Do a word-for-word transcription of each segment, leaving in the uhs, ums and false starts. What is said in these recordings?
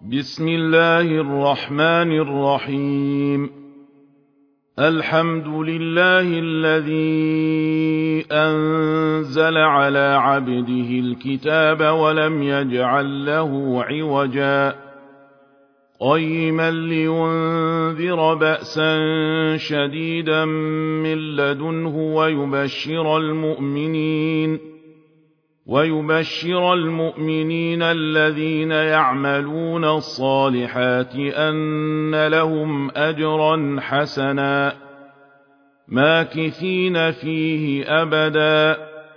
بسم الله الرحمن الرحيم. الحمد لله الذي أنزل على عبده الكتاب ولم يجعل له عوجا قيما لينذر بأسا شديدا من لدنه ويبشر المؤمنين ويبشر المؤمنين الذين يعملون الصالحات أن لهم أجرا حسنا ماكثين فيه أبدا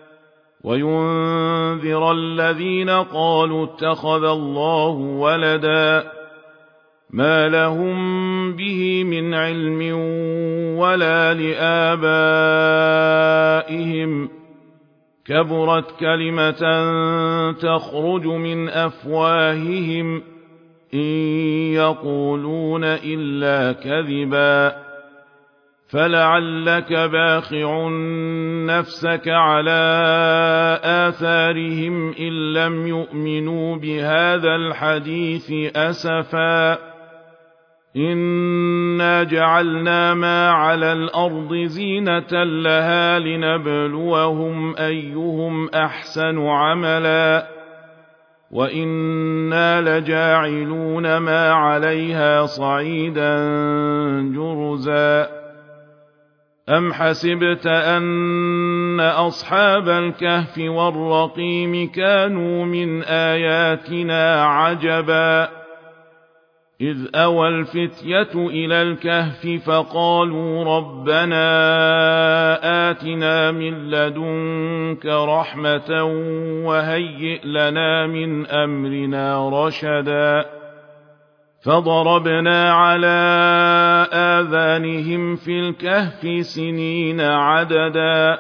وينذر الذين قالوا اتخذ الله ولدا ما لهم به من علم ولا لآبائهم كبرت كلمة تخرج من أفواههم إن يقولون إلا كذبا فلعلك باخع نفسك على آثارهم إن لم يؤمنوا بهذا الحديث أسفا إنا جعلنا ما على الأرض زينة لها لنبلوهم أيهم أحسن عملا وإنا لجاعلون ما عليها صعيدا جرزا أم حسبت أن أصحاب الكهف والرقيم كانوا من آياتنا عجبا إذ أوى الفتية إلى الكهف فقالوا ربنا آتنا من لدنك رحمة وهيئ لنا من أمرنا رشدا فضربنا على آذانهم في الكهف سنين عددا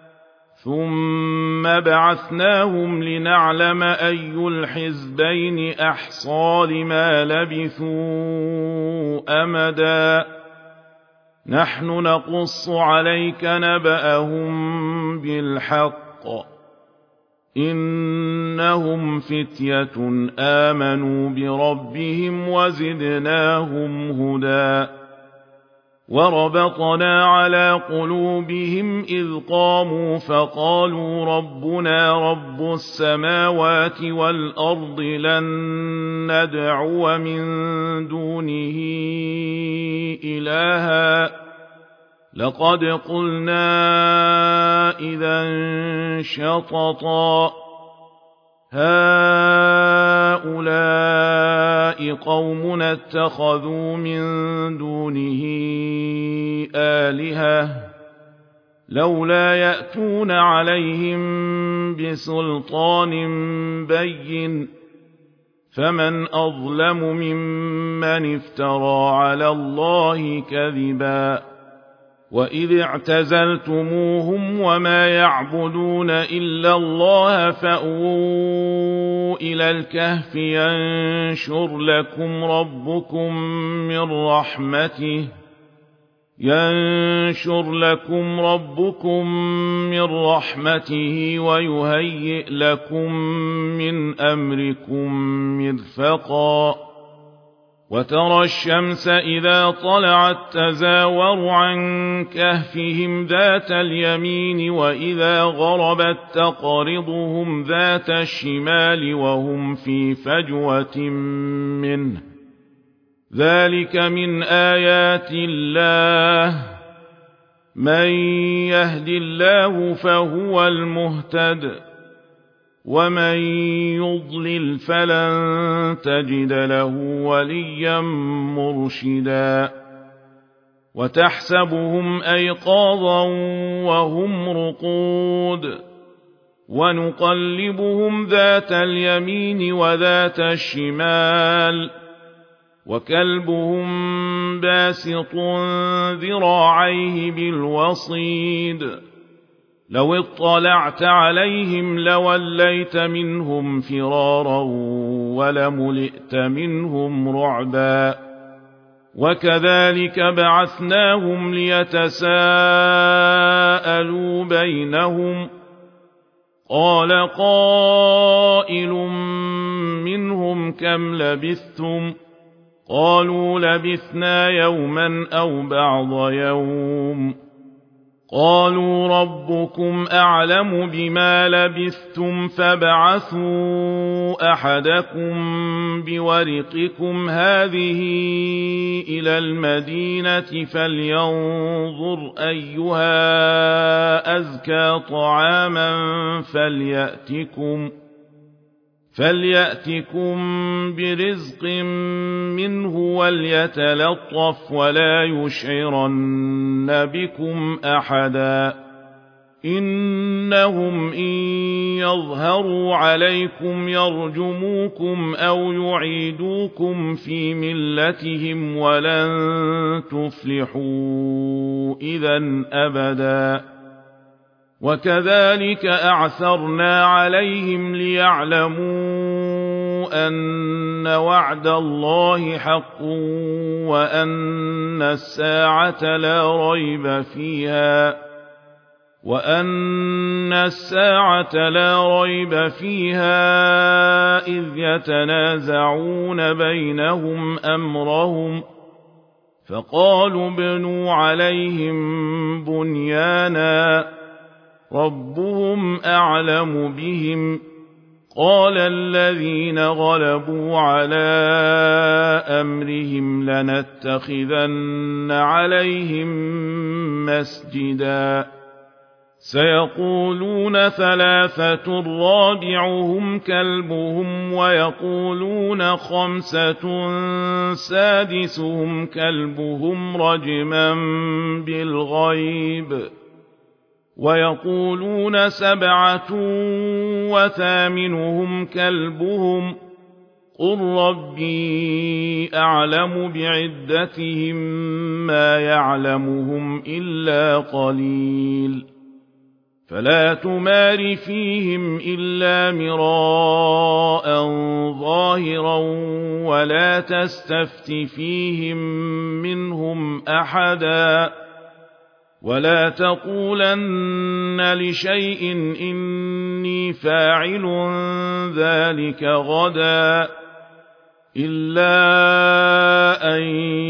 ثم بعثناهم لنعلم أي الحزبين أحصى لما لبثوا أمدا نحن نقص عليك نبأهم بالحق إنهم فتية آمنوا بربهم وزدناهم هدى وربطنا على قلوبهم إذ قاموا فقالوا ربنا رب السماوات والأرض لن ندعو من دونه إلها لقد قلنا إذا شططا هؤلاء قومنا اتخذوا من دونه آلهة لولا يأتون عليهم بسلطان بين فمن أظلم ممن افترى على الله كذبا وإذ اعتزلتموهم وما يعبدون إلا الله فأووا إلى الكهف ينشر لكم ربكم من رحمته ينشر لكم ربكم من رحمته ويهيئ لكم من أمركم مرفقا وترى الشمس إذا طلعت تزاور عن كهفهم ذات اليمين وإذا غربت تقرضهم ذات الشمال وهم في فجوة منه ذلك من آيات الله من يهد الله فهو المهتد ومن يضلل فلن تجد له وليا مرشدا وتحسبهم أيقاظا وهم رقود ونقلبهم ذات اليمين وذات الشمال وكلبهم باسط ذراعيه بالوصيد لو اطلعت عليهم لوليت منهم فرارا ولملئت منهم رعبا وكذلك بعثناهم ليتساءلوا بينهم قال قائل منهم كم لبثتم قالوا لبثنا يوما أو بعض يوم قالوا ربكم أعلم بما لبثتم فابعثوا أحدكم بورقكم هذه إلى المدينة فلينظر أيها أزكى طعاما فليأتكم فليأتكم برزق منه وليتلطف ولا يشعرن بكم أحدا إنهم إن يظهروا عليكم يرجموكم أو يعيدوكم في ملتهم ولن تفلحوا إذا أبدا وكذلك أعثرنا عليهم ليعلموا أن وعد الله حق وأن الساعة لا ريب فيها وأن الساعة لا ريب فيها إذ يتنازعون بينهم أمرهم فقالوا ابنوا عليهم بنيانا ربهم أعلم بهم قال الذين غلبوا على أمرهم لنتخذن عليهم مسجدا سيقولون ثلاثة رابعهم كلبهم ويقولون خمسة سادسهم كلبهم رجما بالغيب ويقولون سبعة وثامنهم كلبهم قل ربي أعلم بعدتهم ما يعلمهم إلا قليل فلا تمار فيهم إلا مراء ظاهرا ولا تستفت فيهم منهم أحدا ولا تقولن لشيء إني فاعل ذلك غدا إلا أن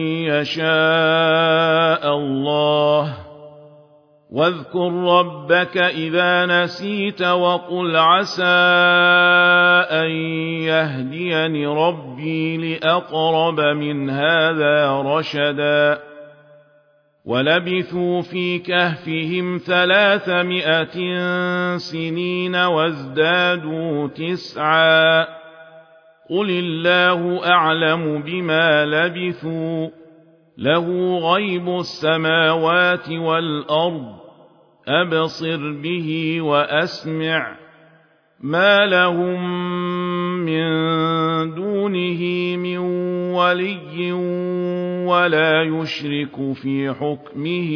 يشاء الله واذكر ربك إذا نسيت وقل عسى أن يهديني ربي لأقرب من هذا رشدا ولبثوا في كهفهم ثلاثمائة سنين وازدادوا تسعا قل الله أعلم بما لبثوا له غيب السماوات والأرض أبصر به وأسمع ما لهم من دونه من ولي ولا يشرك في حكمه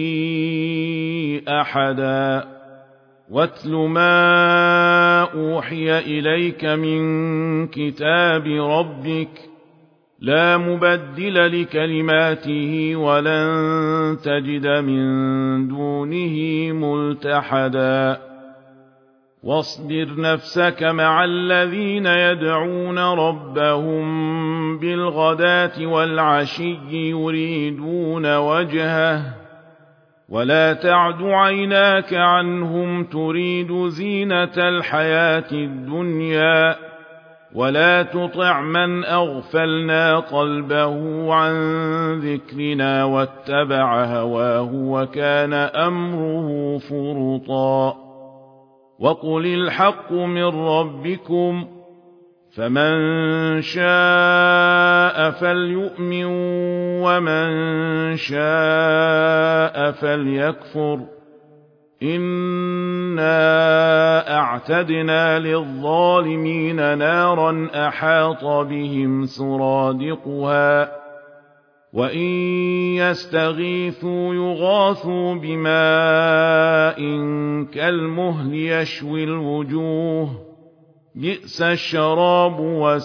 أحدا واتل ما أوحي إليك من كتاب ربك لا مبدل لكلماته ولن تجد من دونه ملتحدا واصبر نفسك مع الذين يدعون ربهم بالغداة والعشي يريدون وجهه ولا تعد عيناك عنهم تريد زينة الحياة الدنيا ولا تطع من أغفلنا قلبه عن ذكرنا واتبع هواه وكان أمره فرطا وقل الحق من ربكم فمن شاء فليؤمن ومن شاء فليكفر إنا أعتدنا للظالمين نارا أحاط بهم سرادقها وإن يستغيثوا يغاثوا بماء كالمهل يشوي الوجوه بئس الشراب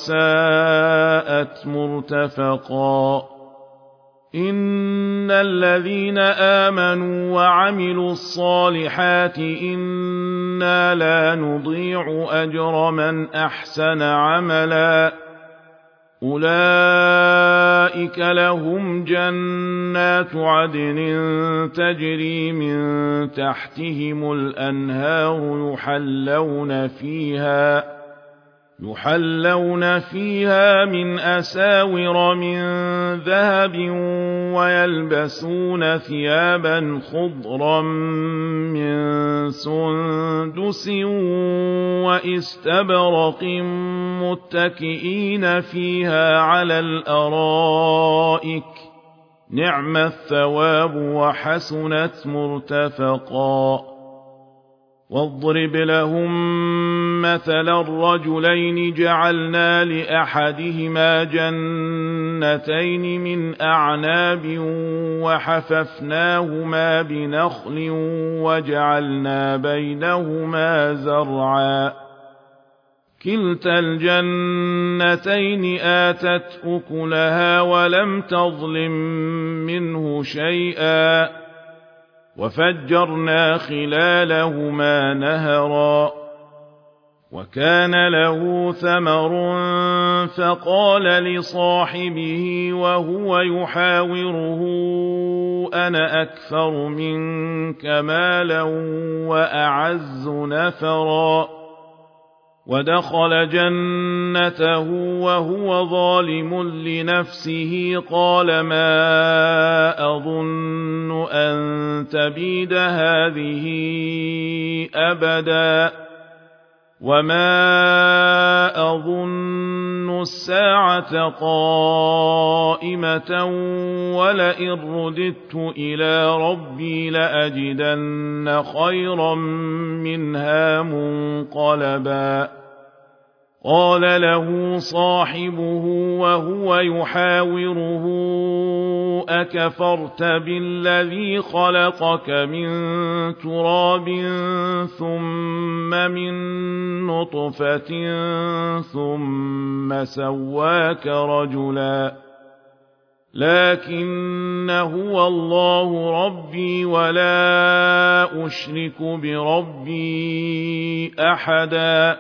وساءت مرتفقا إن الذين آمنوا وعملوا الصالحات إنا لا نضيع أجر من أحسن عملا أولئك لهم جنات عدن تجري من تحتهم الأنهار يحلون فيها يحلون فيها من أساور من ذهب ويلبسون ثيابا خضرا من سندس واستبرق متكئين فيها على الأرائك نعم الثواب وحسنت مرتفقا واضرب لهم مثلا الرجلين جعلنا لأحدهما جنتين من أعناب وحففناهما بنخل وجعلنا بينهما زرعا كلتا الجنتين آتت أكلها ولم تظلم منه شيئا وفجرنا خلالهما نهرا وكان له ثمر فقال لصاحبه وهو يحاوره أنا أكثر منك مالا وأعز نفرا ودخل جنته وهو ظالم لنفسه قال ما أظن أن تبيد هذه أبدا وما أظن الساعة قائمة ولئن رددت إلى ربي لأجدن خيرا منها منقلبا قال له صاحبه وهو يحاوره أكفرت بالذي خلقك من تراب ثم من نطفة ثم سواك رجلا لكن هو الله ربي ولا أشرك بربي أحدا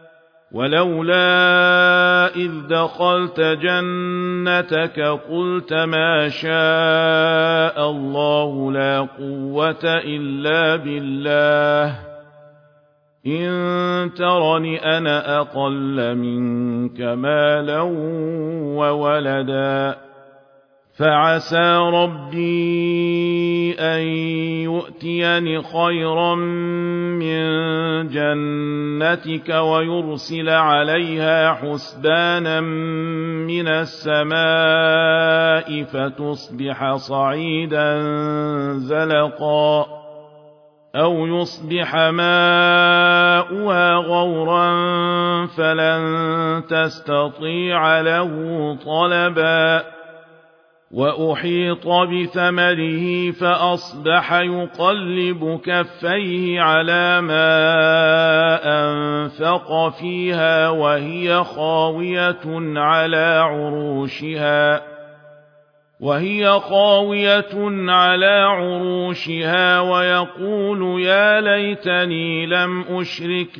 ولولا إذ دخلت جنتك قلت ما شاء الله لا قوة إلا بالله إن ترني أنا أقل منك مالا وولدا فعسى ربي أن يؤتيني خيرا من جنتك ويرسل عليها حسبانا من السماء فتصبح صعيدا زلقا أو يصبح ماؤها غورا فلن تستطيع له طلبا وأحيط بثمره فأصبح يقلب كفيه على ما أنفق فيها وهي خاوية على عروشها وهي خاوية على عروشها ويقول يا ليتني لم أشرك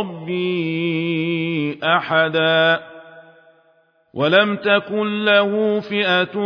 بربي أحدا ولم تكن له فئة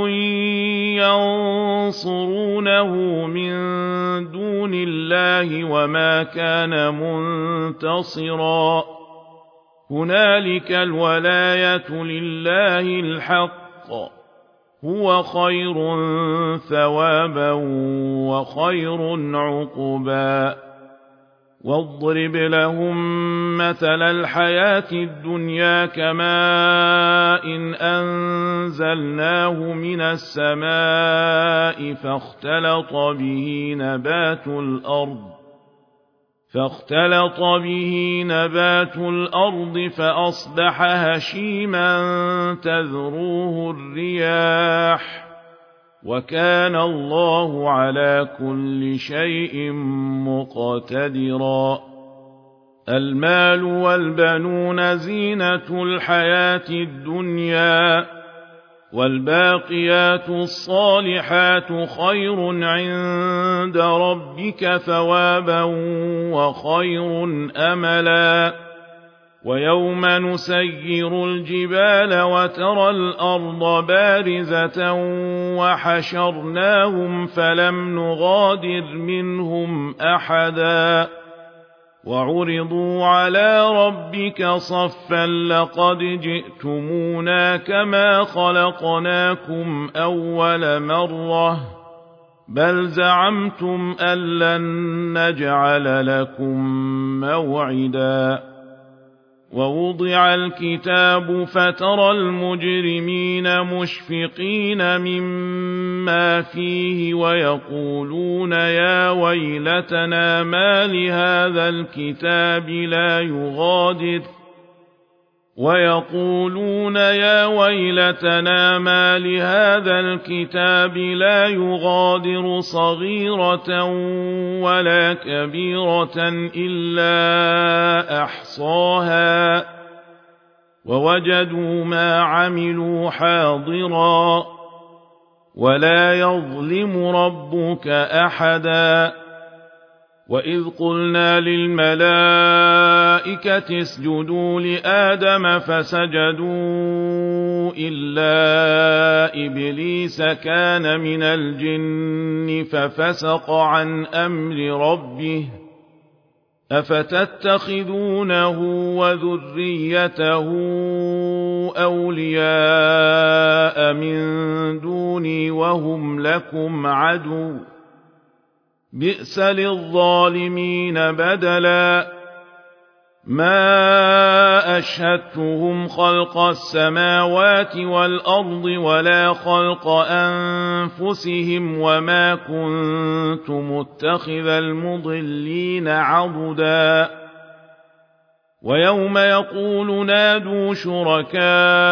ينصرونه من دون الله وما كان منتصرا هنالك الولاية لله الحق هو خير ثوابا وخير عقبا واضرب لهم مثل الحياة الدنيا كماء إن أنزلناه من السماء فاختلط به نبات الأرض فاختلط به نبات الأرض فأصبح هشيما تذروه الرياح وكان الله على كل شيء مقتدرا المال والبنون زينة الحياة الدنيا والباقيات الصالحات خير عند ربك ثوابا وخير أملا ويوم نسير الجبال وترى الأرض بارزة وحشرناهم فلم نغادر منهم أحدا وعرضوا على ربك صفا لقد جئتمونا كما خلقناكم أول مرة بل زعمتم أن لن نجعل لكم موعدا ووضع الكتاب فترى المجرمين مشفقين مما فيه ويقولون يا ويلتنا ما لهذا الكتاب لا يغادر ويقولون يا ويلتنا ما لهذا الكتاب لا يغادر صغيرة ولا كبيرة إلا أحصاها ووجدوا ما عملوا حاضرا ولا يظلم ربك أحدا وإذ قلنا للملائكة اسجدوا لآدم فسجدوا إلا إبليس كان من الجن ففسق عن أمر ربه أفتتخذونه وذريته أولياء من دوني وهم لكم عدو بئس للظالمين بدلا ما أشهدتهم خلق السماوات والأرض ولا خلق أنفسهم وما كنت متخذ المضلين عضدا ويوم يقول نادوا شركائي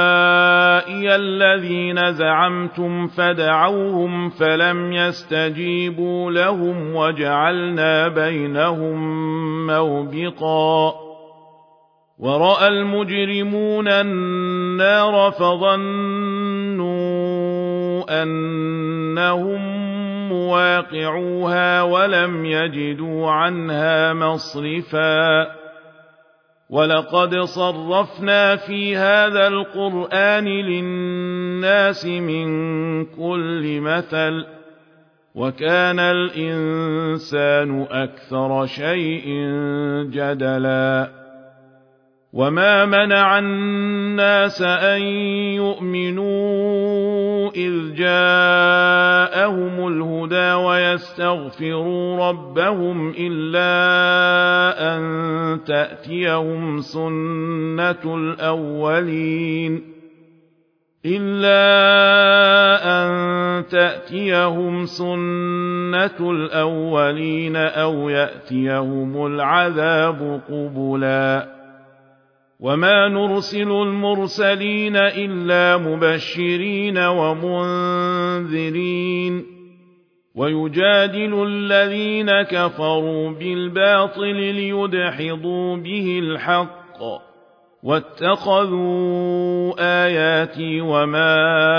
الذين زعمتم فدعوهم فلم يستجيبوا لهم وجعلنا بينهم موبقا ورأى المجرمون النار فظنوا أنهم مواقعوها ولم يجدوا عنها مصرفا ولقد صرفنا في هذا القرآن للناس من كل مثل وكان الإنسان أكثر شيء جدلا وما منع الناس أن يؤمنوا إذ جاءهم الهدى ويستغفروا ربهم إلا أن تأتيهم سنة الأولين إلا أن تأتيهم سنة الأولين أو يأتيهم العذاب قبلا وما نرسل المرسلين إلا مبشرين ومنذرين ويجادل الذين كفروا بالباطل ليدحضوا به الحق واتخذوا آياتي وما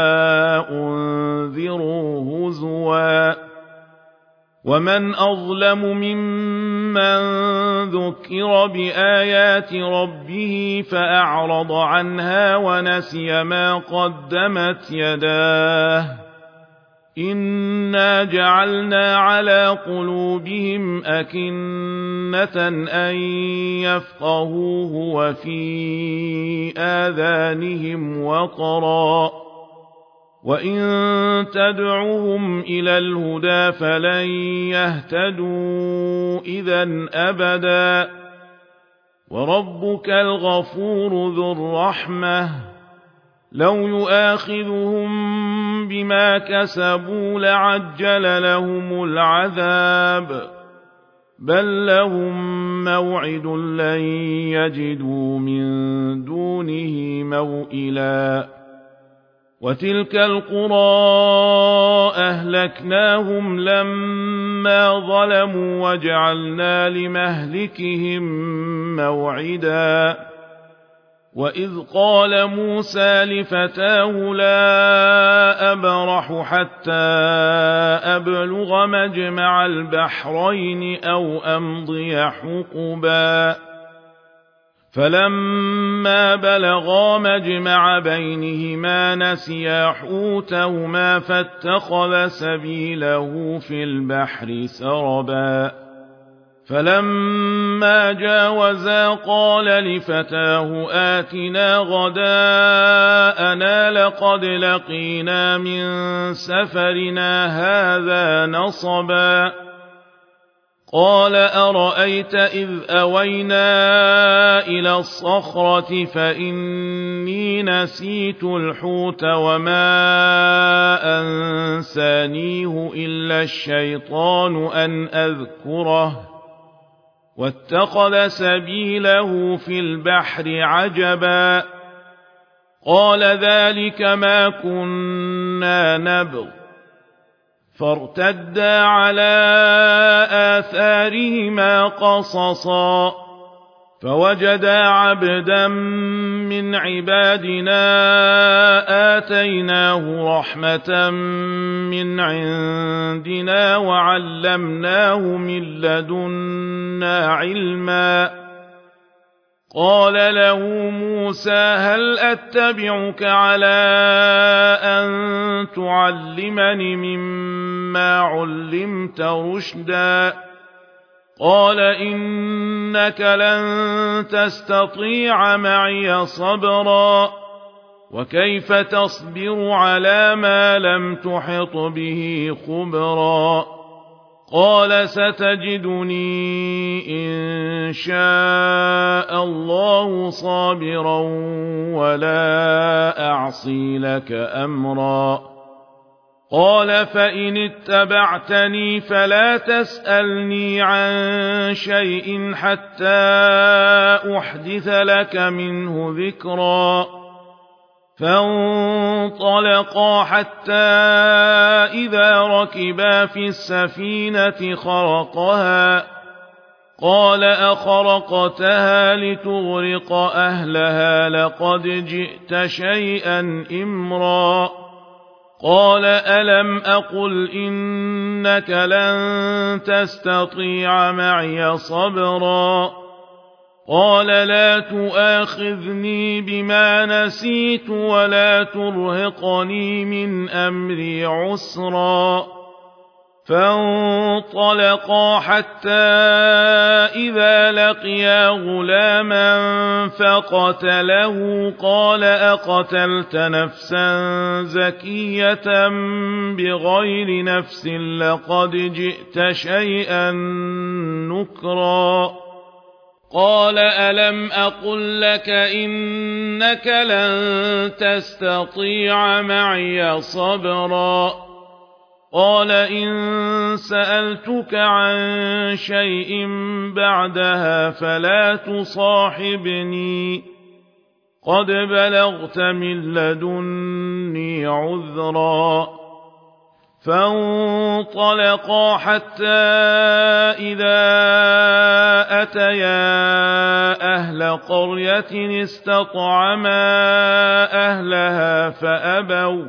أنذروا هزوا ومن أظلم ممن ذكر بآيات ربه فأعرض عنها ونسي ما قدمت يداه إنا جعلنا على قلوبهم أكنة أن يفقهوه وفي آذانهم وقرا وإن تدعوهم إلى الهدى فلن يهتدوا إذا أبدا وربك الغفور ذو الرحمة لو يؤاخذهم بما كسبوا لعجل لهم العذاب بل لهم موعد لن يجدوا من دونه موئلا وتلك القرى أهلكناهم لما ظلموا وجعلنا لمهلكهم موعدا وإذ قال موسى لفتاه لا أبرح حتى أبلغ مجمع البحرين أو أمضي حقبا فلما بلغا مجمع بينهما نسيا حوتهما فاتخذ سبيله في البحر سربا فلما جاوزا قال لفتاه آتنا غداءنا لقد لقينا من سفرنا هذا نصبا قال أرأيت إذ أوينا إلى الصخرة فإني نسيت الحوت وما أنسانيه إلا الشيطان أن أذكره واتخذ سبيله في البحر عجبا قال ذلك ما كنا نبغ فارتدا على آثارهما قصصا فوجدا عبدا من عبادنا آتيناه رحمة من عندنا وعلمناه من لدنا علما قال له موسى هل أتبعك على أن تعلمني مما علمت رشدا قال إنك لن تستطيع معي صبرا وكيف تصبر على ما لم تحط به خبرا قال ستجدني إن شاء الله صابرا ولا أعصي لك أمرا قال فإن اتبعتني فلا تسألني عن شيء حتى أحدث لك منه ذكرا فانطلقا حتى إذا ركبا في السفينة خرقها قال أخرقتها لتغرق أهلها لقد جئت شيئا إمرا قال ألم أقل إنك لن تستطيع معي صبرا قال لا تؤاخذني بما نسيت ولا ترهقني من أمري عسرا فانطلقا حتى إذا لقيا غلاما فقتله قال أقتلت نفسا زكية بغير نفس لقد جئت شيئا نكرا قال ألم أقل لك إنك لن تستطيع معي صبرا قال إن سألتك عن شيء بعدها فلا تصاحبني قد بلغت من لدني عذرا فانطلقا حتى إذا أتيا أهل قرية استطعما أهلها فأبوا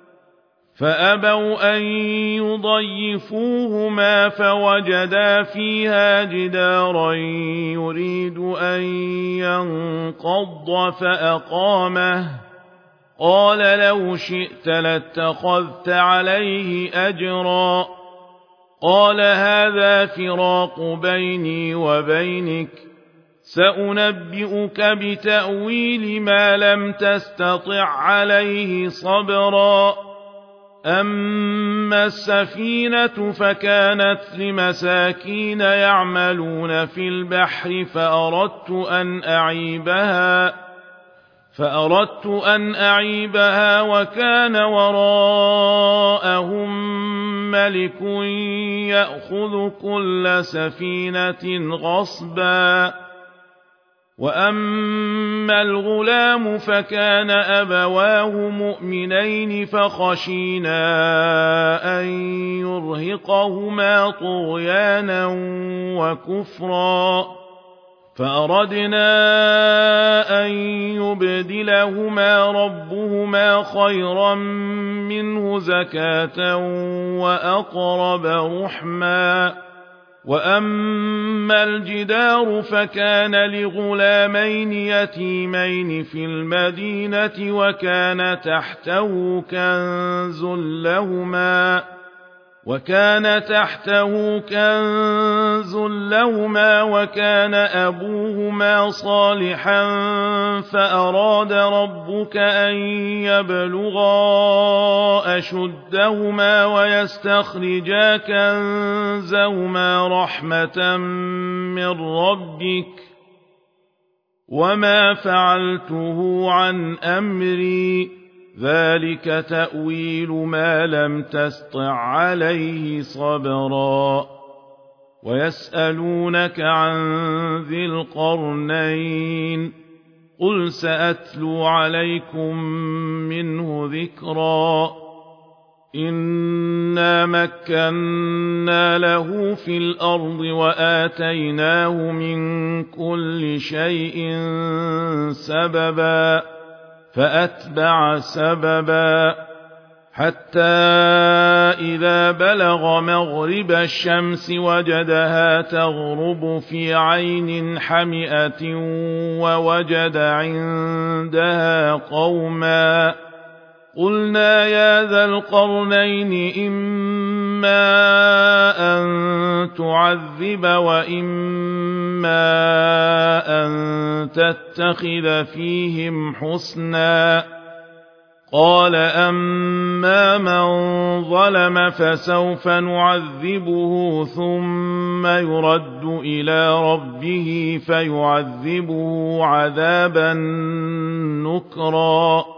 فأبوا أن يضيفوهما فوجدا فيها جدارا يريد أن ينقض فأقامه قال لو شئت لاتخذت عليه أجرا قال هذا فراق بيني وبينك سأنبئك بتأويل ما لم تستطع عليه صبرا أما السفينة فكانت لمساكين يعملون في البحر فأردت أن أعيبها فأردت أن أعيبها وكان وراءهم ملك يأخذ كل سفينة غصبا وأما الغلام فكان أبواه مؤمنين فخشينا أن يرهقهما طغيانا وكفرا فأردنا أن يبدلهما ربهما خيرا منه زكاة وأقرب رحما وأما الجدار فكان لغلامين يتيمين في المدينة وكان تحته كنز لهما وكان تحته كنز لهما وكان أبوهما صالحا فأراد ربك أن يبلغا أشدهما ويستخرجا كنزهما رحمة من ربك وما فعلته عن أمري ذلك تأويل ما لم تسطع عليه صبرا ويسألونك عن ذي القرنين قل سأتلو عليكم منه ذكرا إنا مكنا له في الأرض وآتيناه من كل شيء سببا فأتبع سببا حتى إذا بلغ مغرب الشمس وجدها تغرب في عين حمئة ووجد عندها قوما قلنا يا ذا القرنين إما أن تعذب وإما أن تتخذ فيهم حسنا قال أما من ظلم فسوف نعذبه ثم يرد إلى ربه فيعذبه عذابا نكرا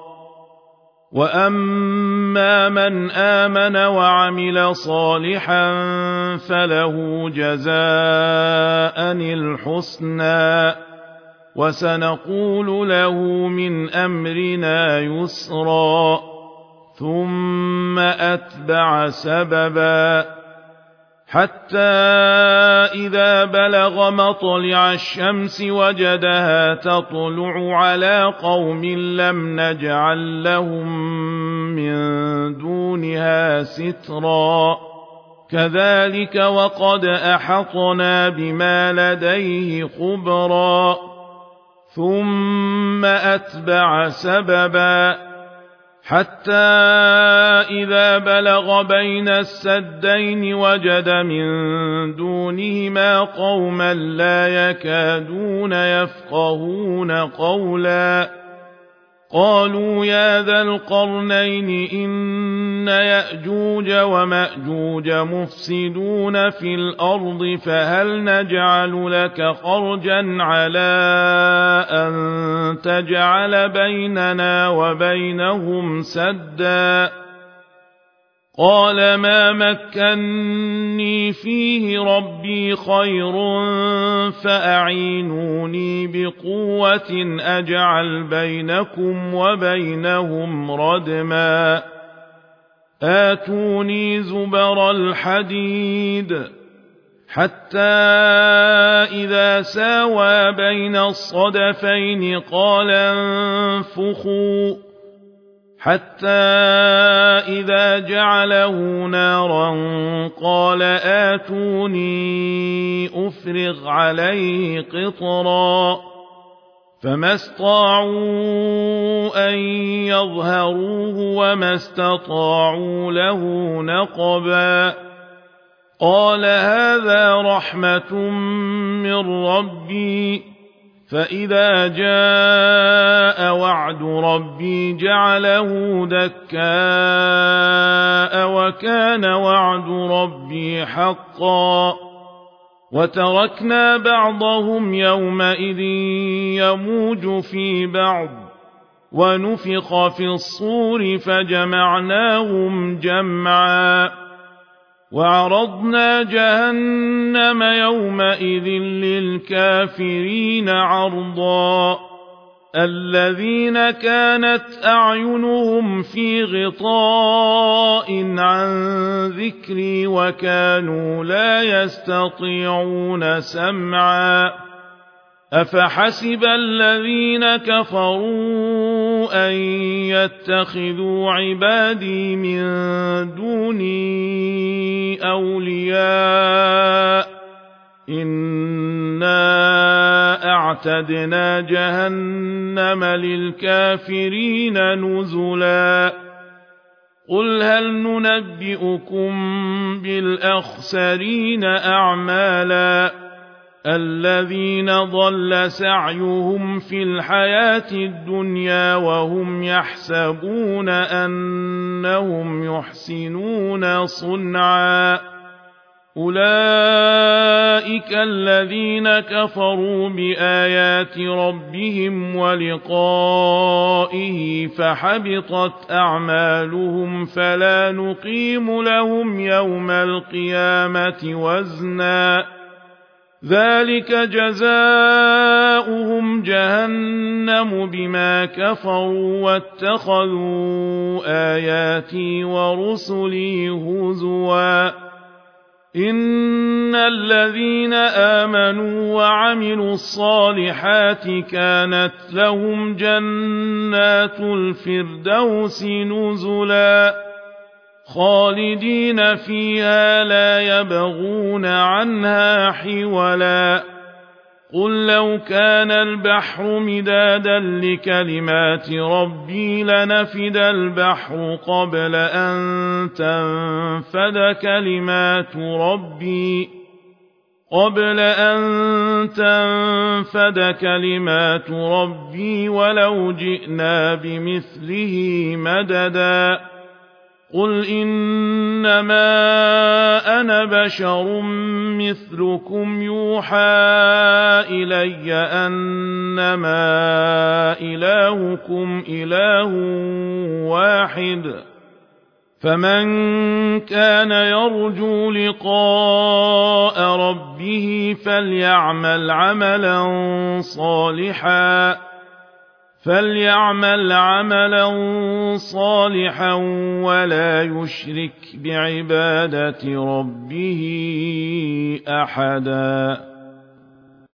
وأما من آمن وعمل صالحا فله جزاء الحسنى وسنقول له من أمرنا يسرا ثم أتبع سببا حتى إذا بلغ مطلع الشمس وجدها تطلع على قوم لم نجعل لهم من دونها سترا كذلك وقد أحطنا بما لديه خبرا ثم أتبع سببا حتى إذا بلغ بين السدين وجد من دونهما قوما لا يكادون يفقهون قولا قالوا يا ذا القرنين إن يأجوج ومأجوج مفسدون في الأرض فهل نجعل لك خرجا على أن تجعل بيننا وبينهم سدا قال ما مكني فيه ربي خير فأعينوني بقوة أجعل بينكم وبينهم ردما آتوني زبر الحديد حتى إذا ساوى بين الصدفين قال انفخوا حتى إذا جعله نارا قال آتوني أفرغ عليه قطرا فما استطاعوا أن يظهروه وما استطاعوا له نقبا قال هذا رحمة من ربي فإذا جاء وعد ربي جعله دكاء وكان وعد ربي حقا وتركنا بعضهم يومئذ يموج في بعض ونفخ في الصور فجمعناهم جمعا وعرضنا جهنم يومئذ للكافرين عرضا الذين كانت أعينهم في غطاء عن ذكري وكانوا لا يستطيعون سمعا أفحسب الذين كفروا أن يتخذوا عبادي من دوني أولياء وأعتدنا جهنم للكافرين نزلا قل هل ننبئكم بالأخسرين أعمالا الذين ضل سعيهم في الحياة الدنيا وهم يحسبون أنهم يحسنون صنعا أولئك الذين كفروا بآيات ربهم ولقائه فحبطت أعمالهم فلا نقيم لهم يوم القيامة وزنا ذلك جزاؤهم جهنم بما كفروا واتخذوا آياتي ورسلي هزوا إن الذين آمنوا وعملوا الصالحات كانت لهم جنات الفردوس نزلا خالدين فيها لا يبغون عنها حولا قل لو كان البحر مدادا لكلمات ربي لنفد البحر قبل أن تنفد كلمات ربي قبل أن تنفد كلمات ربي ولو جئنا بمثله مددا قل إنما أنا بشر مثلكم يوحى إلي أنما إلهكم إله واحد فمن كان يرجو لقاء ربه فليعمل عملا صالحا فليعمل عملا صالحا ولا يشرك بعبادة ربه أحدا